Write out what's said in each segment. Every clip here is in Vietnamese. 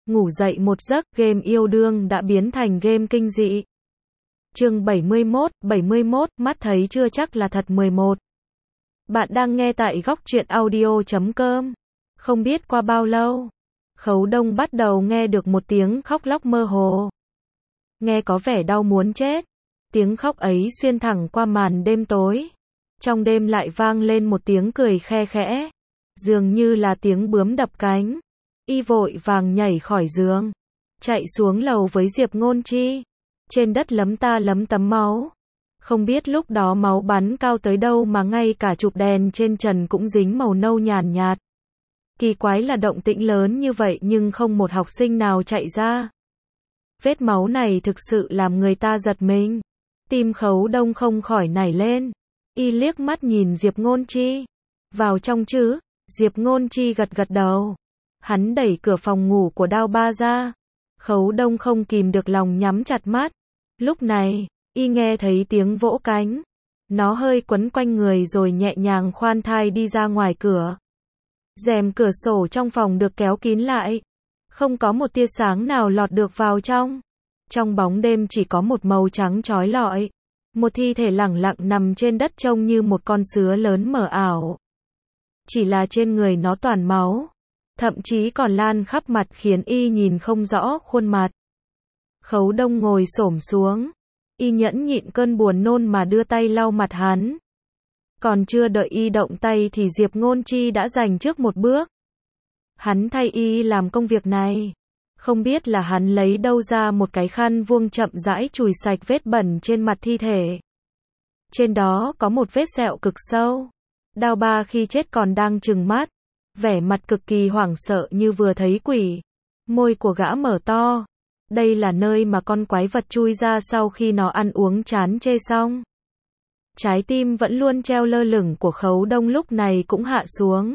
ngủ dậy một giấc, game yêu đương đã biến thành game kinh dị. Chương 71, mắt thấy chưa chắc là thật 11. Bạn đang nghe tại góc truyện audio.com. Không biết qua bao lâu, Khấu Đông bắt đầu nghe được một tiếng khóc lóc mơ hồ. Nghe có vẻ đau muốn chết. Tiếng khóc ấy xuyên thẳng qua màn đêm tối. Trong đêm lại vang lên một tiếng cười khe khẽ, dường như là tiếng bướm đập cánh. Y vội vàng nhảy khỏi giường, chạy xuống lầu với Diệp Ngôn Chi. Trên đất lấm ta lấm tấm máu. Không biết lúc đó máu bắn cao tới đâu mà ngay cả chụp đèn trên trần cũng dính màu nâu nhàn nhạt. Kỳ quái là động tĩnh lớn như vậy nhưng không một học sinh nào chạy ra. Vết máu này thực sự làm người ta giật mình. Tim Khấu Đông không khỏi nảy lên. Y liếc mắt nhìn Diệp Ngôn Chi. Vào trong chứ? Diệp Ngôn Chi gật gật đầu. Hắn đẩy cửa phòng ngủ của Đao Ba ra. Khấu Đông không kìm được lòng nhắm chặt mắt. Lúc này, y nghe thấy tiếng vỗ cánh. Nó hơi quấn quanh người rồi nhẹ nhàng khoan thai đi ra ngoài cửa. Rèm cửa sổ trong phòng được kéo kín lại. Không có một tia sáng nào lọt được vào trong. Trong bóng đêm chỉ có một màu trắng chói lọi. Một thi thể lẳng lặng nằm trên đất trông như một con sứa lớn mờ ảo. Chỉ là trên người nó toàn máu. Thậm chí còn lan khắp mặt khiến y nhìn không rõ khuôn mặt. Khấu Đông ngồi xổm xuống. Y nhẫn nhịn cơn buồn nôn mà đưa tay lau mặt hắn. Còn chưa đợi y động tay thì Diệp Ngôn Chi đã giành trước một bước. Hắn thay y làm công việc này. Không biết là hắn lấy đâu ra một cái khăn vuông chậm rãi chùi sạch vết bẩn trên mặt thi thể. Trên đó có một vết sẹo cực sâu. Đao Ba khi chết còn đang trừng mắt. Vẻ mặt cực kỳ hoảng sợ như vừa thấy quỷ. Môi của gã mở to. Đây là nơi mà con quái vật chui ra sau khi nó ăn uống chán chê xong. Trái tim vẫn luôn treo lơ lửng của Khấu Đông lúc này cũng hạ xuống.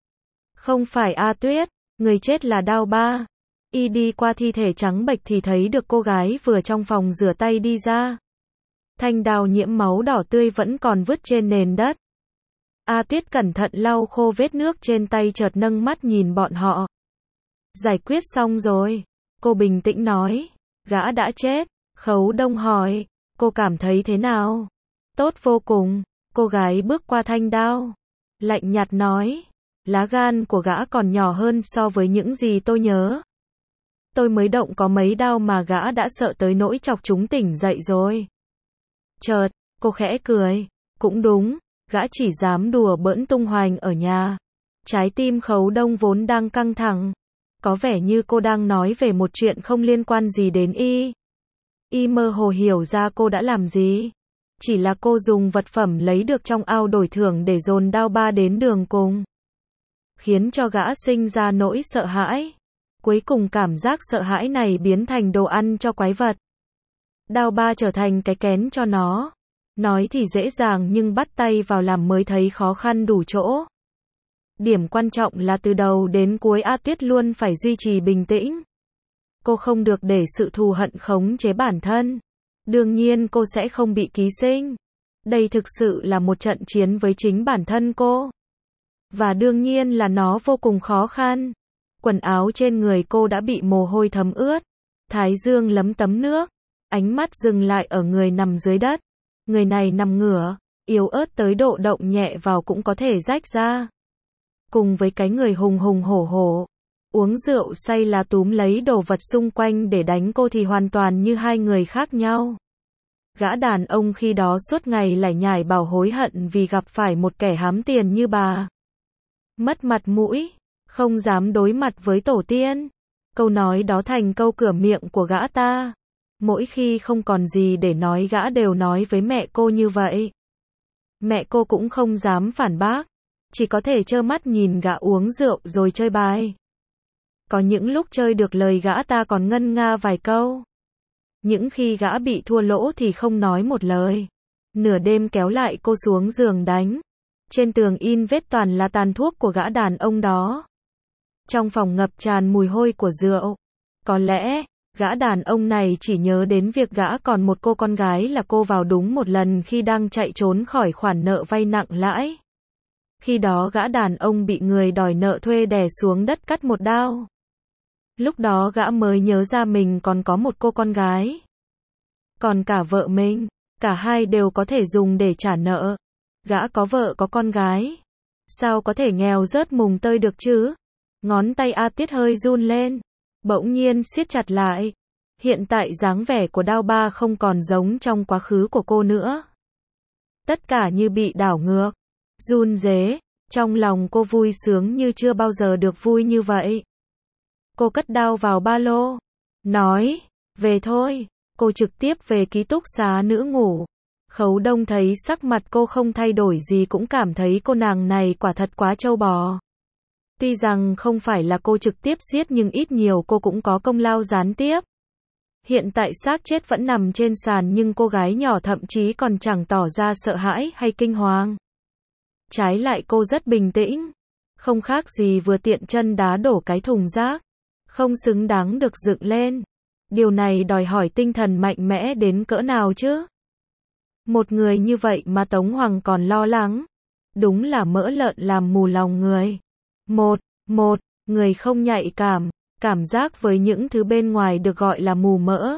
Không phải A Tuyết, người chết là Đao Ba. Y đi qua thi thể trắng bệch thì thấy được cô gái vừa trong phòng rửa tay đi ra. Thanh đao nhiễm máu đỏ tươi vẫn còn vứt trên nền đất. A Tuyết cẩn thận lau khô vết nước trên tay chợt nâng mắt nhìn bọn họ. Giải quyết xong rồi. Cô bình tĩnh nói. Gã đã chết. Khấu Đông hỏi. Cô cảm thấy thế nào? Tốt vô cùng. Cô gái bước qua thanh đao. Lạnh nhạt nói. Lá gan của gã còn nhỏ hơn so với những gì tôi nhớ. Tôi mới động có mấy đao mà gã đã sợ tới nỗi chọc chúng tỉnh dậy rồi. Chợt, cô khẽ cười. Cũng đúng, gã chỉ dám đùa bỡn tung hoành ở nhà. Trái tim Khấu Đông vốn đang căng thẳng. Có vẻ như cô đang nói về một chuyện không liên quan gì đến y. Y mơ hồ hiểu ra cô đã làm gì. Chỉ là cô dùng vật phẩm lấy được trong ao đổi thưởng để dồn Đao Ba đến đường cùng. Khiến cho gã sinh ra nỗi sợ hãi. Cuối cùng cảm giác sợ hãi này biến thành đồ ăn cho quái vật. Đao Ba trở thành cái kén cho nó. Nói thì dễ dàng nhưng bắt tay vào làm mới thấy khó khăn đủ chỗ. Điểm quan trọng là từ đầu đến cuối A Tuyết luôn phải duy trì bình tĩnh. Cô không được để sự thù hận khống chế bản thân. Đương nhiên cô sẽ không bị ký sinh. Đây thực sự là một trận chiến với chính bản thân cô. Và đương nhiên là nó vô cùng khó khăn. Quần áo trên người cô đã bị mồ hôi thấm ướt. Thái dương lấm tấm nước. Ánh mắt dừng lại ở người nằm dưới đất. Người này nằm ngửa, yếu ớt tới độ động nhẹ vào cũng có thể rách ra. Cùng với cái người hùng hùng hổ hổ. Uống rượu say là túm lấy đồ vật xung quanh để đánh cô thì hoàn toàn như hai người khác nhau. Gã đàn ông khi đó suốt ngày lải nhải bảo hối hận vì gặp phải một kẻ hám tiền như bà. Mất mặt mũi. Không dám đối mặt với tổ tiên. Câu nói đó thành câu cửa miệng của gã ta. Mỗi khi không còn gì để nói gã đều nói với mẹ cô như vậy. Mẹ cô cũng không dám phản bác. Chỉ có thể trơ mắt nhìn gã uống rượu rồi chơi bài. Có những lúc chơi được lời gã ta còn ngân nga vài câu. Những khi gã bị thua lỗ thì không nói một lời. Nửa đêm kéo lại cô xuống giường đánh. Trên tường in vết toàn là tàn thuốc của gã đàn ông đó. Trong phòng ngập tràn mùi hôi của rượu. Có lẽ, gã đàn ông này chỉ nhớ đến việc gã còn một cô con gái là cô vào đúng một lần khi đang chạy trốn khỏi khoản nợ vay nặng lãi. Khi đó gã đàn ông bị người đòi nợ thuê đè xuống đất cắt một đao. Lúc đó gã mới nhớ ra mình còn có một cô con gái. Còn cả vợ mình, cả hai đều có thể dùng để trả nợ. Gã có vợ có con gái. Sao có thể nghèo rớt mùng tơi được chứ? Ngón tay A Tuyết hơi run lên. Bỗng nhiên siết chặt lại. Hiện tại dáng vẻ của Đao Ba không còn giống trong quá khứ của cô nữa. Tất cả như bị đảo ngược. Run rế. Trong lòng cô vui sướng như chưa bao giờ được vui như vậy. Cô cất đao vào ba lô. Nói, về thôi. Cô trực tiếp về ký túc xá nữ ngủ. Khấu Đông thấy sắc mặt cô không thay đổi gì cũng cảm thấy cô nàng này quả thật quá trâu bò. Tuy rằng không phải là cô trực tiếp giết nhưng ít nhiều cô cũng có công lao gián tiếp. Hiện tại xác chết vẫn nằm trên sàn nhưng cô gái nhỏ thậm chí còn chẳng tỏ ra sợ hãi hay kinh hoàng. Trái lại cô rất bình tĩnh. Không khác gì vừa tiện chân đá đổ cái thùng rác. Không xứng đáng được dựng lên. Điều này đòi hỏi tinh thần mạnh mẽ đến cỡ nào chứ? Một người như vậy mà Tống Hoàng còn lo lắng. Đúng là mỡ lợn làm mù lòng người. Một, người không nhạy cảm giác với những thứ bên ngoài được gọi là mù mỡ.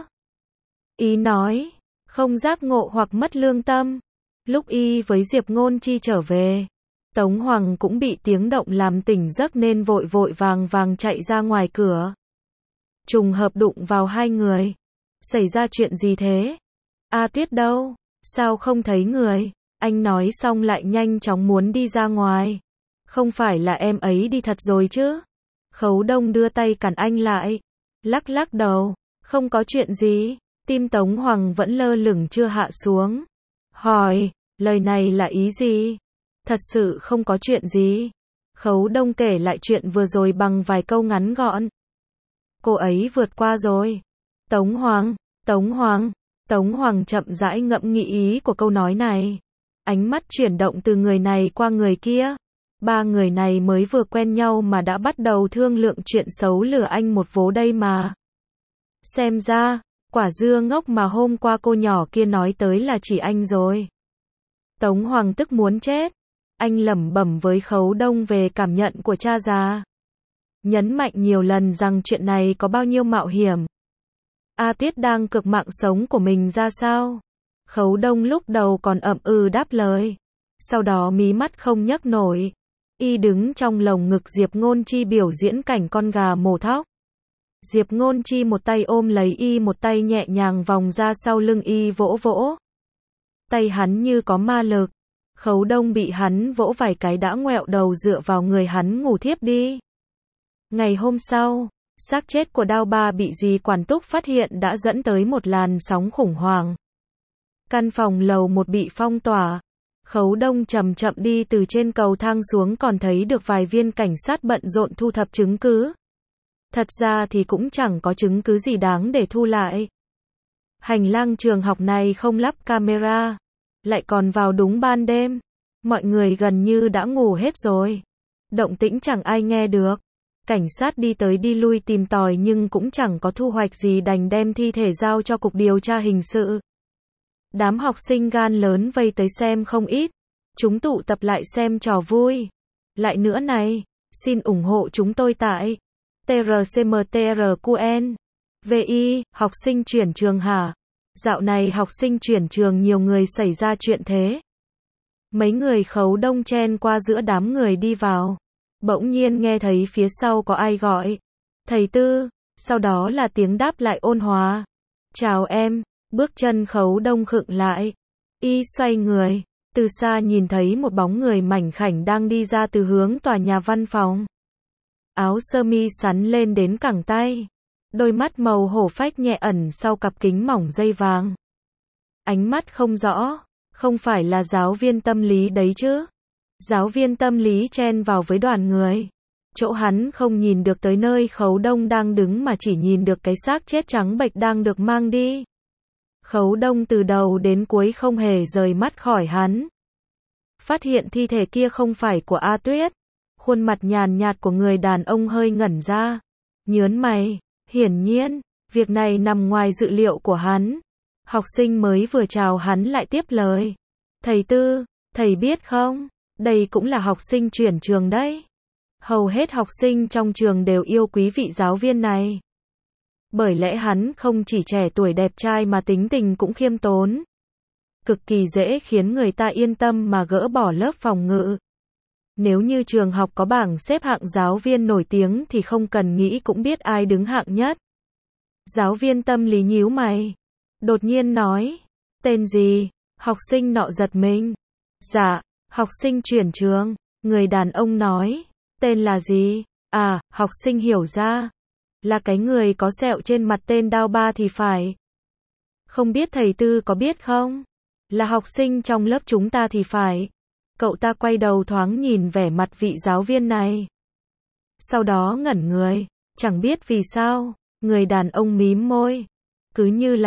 Y nói, không giác ngộ hoặc mất lương tâm. Lúc Y với Diệp Ngôn Chi trở về, Tống Hoàng cũng bị tiếng động làm tỉnh giấc nên vội vội vàng chạy ra ngoài cửa. Trùng hợp đụng vào hai người. Xảy ra chuyện gì thế? A Tuyết đâu? Sao không thấy người? Anh nói xong lại nhanh chóng muốn đi ra ngoài. Không phải là em ấy đi thật rồi chứ? Khấu Đông đưa tay cản anh lại. Lắc đầu. Không có chuyện gì. Tim Tống Hoàng vẫn lơ lửng chưa hạ xuống. Hỏi, lời này là ý gì? Thật sự không có chuyện gì. Khấu Đông kể lại chuyện vừa rồi bằng vài câu ngắn gọn. Cô ấy vượt qua rồi. Tống Hoàng chậm rãi ngẫm nghĩ ý của câu nói này. Ánh mắt chuyển động từ người này qua người kia. Ba người này mới vừa quen nhau mà đã bắt đầu thương lượng chuyện xấu lừa anh một vố đây mà. Xem ra, quả dưa ngốc mà hôm qua cô nhỏ kia nói tới là chỉ anh rồi. Tống Hoàng tức muốn chết. Anh lẩm bẩm với Khấu Đông về cảm nhận của cha già. Nhấn mạnh nhiều lần rằng chuyện này có bao nhiêu mạo hiểm. A Tuyết đang cược mạng sống của mình ra sao? Khấu Đông lúc đầu còn ậm ừ đáp lời. Sau đó mí mắt không nhấc nổi. Y đứng trong lồng ngực Diệp Ngôn Chi biểu diễn cảnh con gà mổ thóc. Diệp Ngôn Chi một tay ôm lấy Y, một tay nhẹ nhàng vòng ra sau lưng Y vỗ vỗ. Tay hắn như có ma lực. Khấu Đông bị hắn vỗ vài cái đã ngoẹo đầu dựa vào người hắn ngủ thiếp đi. Ngày hôm sau, xác chết của Đao Ba bị dì quản túc phát hiện đã dẫn tới một làn sóng khủng hoảng. Căn phòng lầu 1 bị phong tỏa. Khấu Đông chậm chậm đi từ trên cầu thang xuống còn thấy được vài viên cảnh sát bận rộn thu thập chứng cứ. Thật ra thì cũng chẳng có chứng cứ gì đáng để thu lại. Hành lang trường học này không lắp camera. Lại còn vào đúng ban đêm. Mọi người gần như đã ngủ hết rồi. Động tĩnh chẳng ai nghe được. Cảnh sát đi tới đi lui tìm tòi nhưng cũng chẳng có thu hoạch gì đành đem thi thể giao cho cục điều tra hình sự. Đám học sinh gan lớn vây tới xem không ít. Chúng tụ tập lại xem trò vui. Lại nữa này, xin ủng hộ chúng tôi tại TRCMTRQN. VI, học sinh chuyển trường hả? Dạo này học sinh chuyển trường nhiều người xảy ra chuyện thế. Mấy người Khấu Đông chen qua giữa đám người đi vào. Bỗng nhiên nghe thấy phía sau có ai gọi. Thầy Tư, sau đó là tiếng đáp lại ôn hòa. Chào em, bước chân Khấu Đông khựng lại. Y xoay người, từ xa nhìn thấy một bóng người mảnh khảnh đang đi ra từ hướng tòa nhà văn phòng. Áo sơ mi sắn lên đến cẳng tay. Đôi mắt màu hổ phách nhẹ ẩn sau cặp kính mỏng dây vàng. Ánh mắt không rõ, không phải là giáo viên tâm lý đấy chứ. Giáo viên tâm lý chen vào với đoàn người. Chỗ hắn không nhìn được tới nơi Khấu Đông đang đứng mà chỉ nhìn được cái xác chết trắng bệch đang được mang đi. Khấu Đông từ đầu đến cuối không hề rời mắt khỏi hắn. Phát hiện thi thể kia không phải của A Tuyết. Khuôn mặt nhàn nhạt của người đàn ông hơi ngẩn ra. Nhớn mày, hiển nhiên, việc này nằm ngoài dự liệu của hắn. Học sinh mới vừa chào hắn lại tiếp lời. Thầy Tư, thầy biết không? Đây cũng là học sinh chuyển trường đấy. Hầu hết học sinh trong trường đều yêu quý vị giáo viên này. Bởi lẽ hắn không chỉ trẻ tuổi đẹp trai mà tính tình cũng khiêm tốn. Cực kỳ dễ khiến người ta yên tâm mà gỡ bỏ lớp phòng ngự. Nếu như trường học có bảng xếp hạng giáo viên nổi tiếng thì không cần nghĩ cũng biết ai đứng hạng nhất. Giáo viên tâm lý nhíu mày. Đột nhiên nói. Tên gì? Học sinh nọ giật mình. Dạ, học sinh chuyển trường. Người đàn ông nói. Tên là gì? À, học sinh hiểu ra. Là cái người có sẹo trên mặt tên Đao Ba thì phải. Không biết thầy Tư có biết không? Là học sinh trong lớp chúng ta thì phải. Cậu ta quay đầu thoáng nhìn vẻ mặt vị giáo viên này. Sau đó ngẩn người. Chẳng biết vì sao. Người đàn ông mím môi. Cứ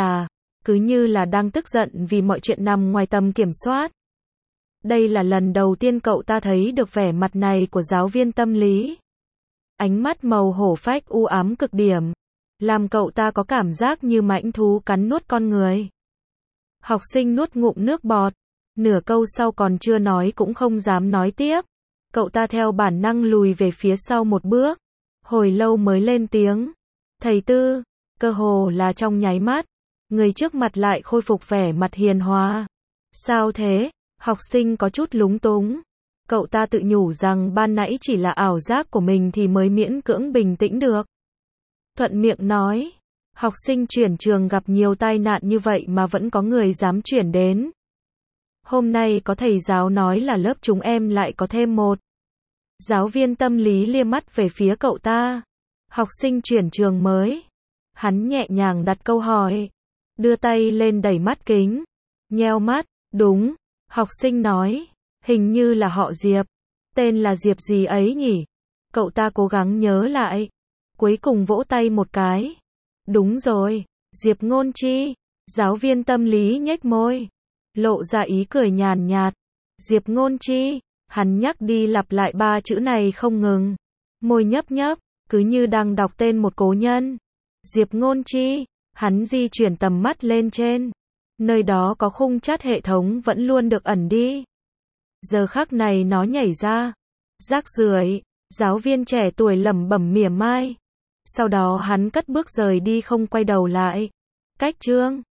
như là đang tức giận vì mọi chuyện nằm ngoài tầm kiểm soát. Đây là lần đầu tiên cậu ta thấy được vẻ mặt này của giáo viên tâm lý. Ánh mắt màu hổ phách u ám cực điểm, làm cậu ta có cảm giác như mãnh thú cắn nuốt con người. Học sinh nuốt ngụm nước bọt, nửa câu sau còn chưa nói cũng không dám nói tiếp. Cậu ta theo bản năng lùi về phía sau một bước, hồi lâu mới lên tiếng. Thầy Tư, cơ hồ là trong nháy mắt, người trước mặt lại khôi phục vẻ mặt hiền hòa. Sao thế? Học sinh có chút lúng túng. Cậu ta tự nhủ rằng ban nãy chỉ là ảo giác của mình thì mới miễn cưỡng bình tĩnh được. Thuận miệng nói, học sinh chuyển trường gặp nhiều tai nạn như vậy mà vẫn có người dám chuyển đến. Hôm nay có thầy giáo nói là lớp chúng em lại có thêm một. Giáo viên tâm lý liếc mắt về phía cậu ta. Học sinh chuyển trường mới. Hắn nhẹ nhàng đặt câu hỏi. Đưa tay lên đẩy mắt kính. Nheo mắt, đúng. Học sinh nói. Hình như là họ Diệp. Tên là Diệp gì ấy nhỉ? Cậu ta cố gắng nhớ lại. Cuối cùng vỗ tay một cái. Đúng rồi, Diệp Ngôn Chi. Giáo viên tâm lý nhếch môi. Lộ ra ý cười nhàn nhạt. Diệp Ngôn Chi. Hắn nhắc đi lặp lại ba chữ này không ngừng. Môi nhấp nhấp, cứ như đang đọc tên một cố nhân. Diệp Ngôn Chi. Hắn di chuyển tầm mắt lên trên. Nơi đó có khung chat hệ thống vẫn luôn được ẩn đi. Giờ khắc này nó nhảy ra. Rác rưởi, giáo viên trẻ tuổi lẩm bẩm mỉa mai. Sau đó hắn cất bước rời đi không quay đầu lại. Cách chương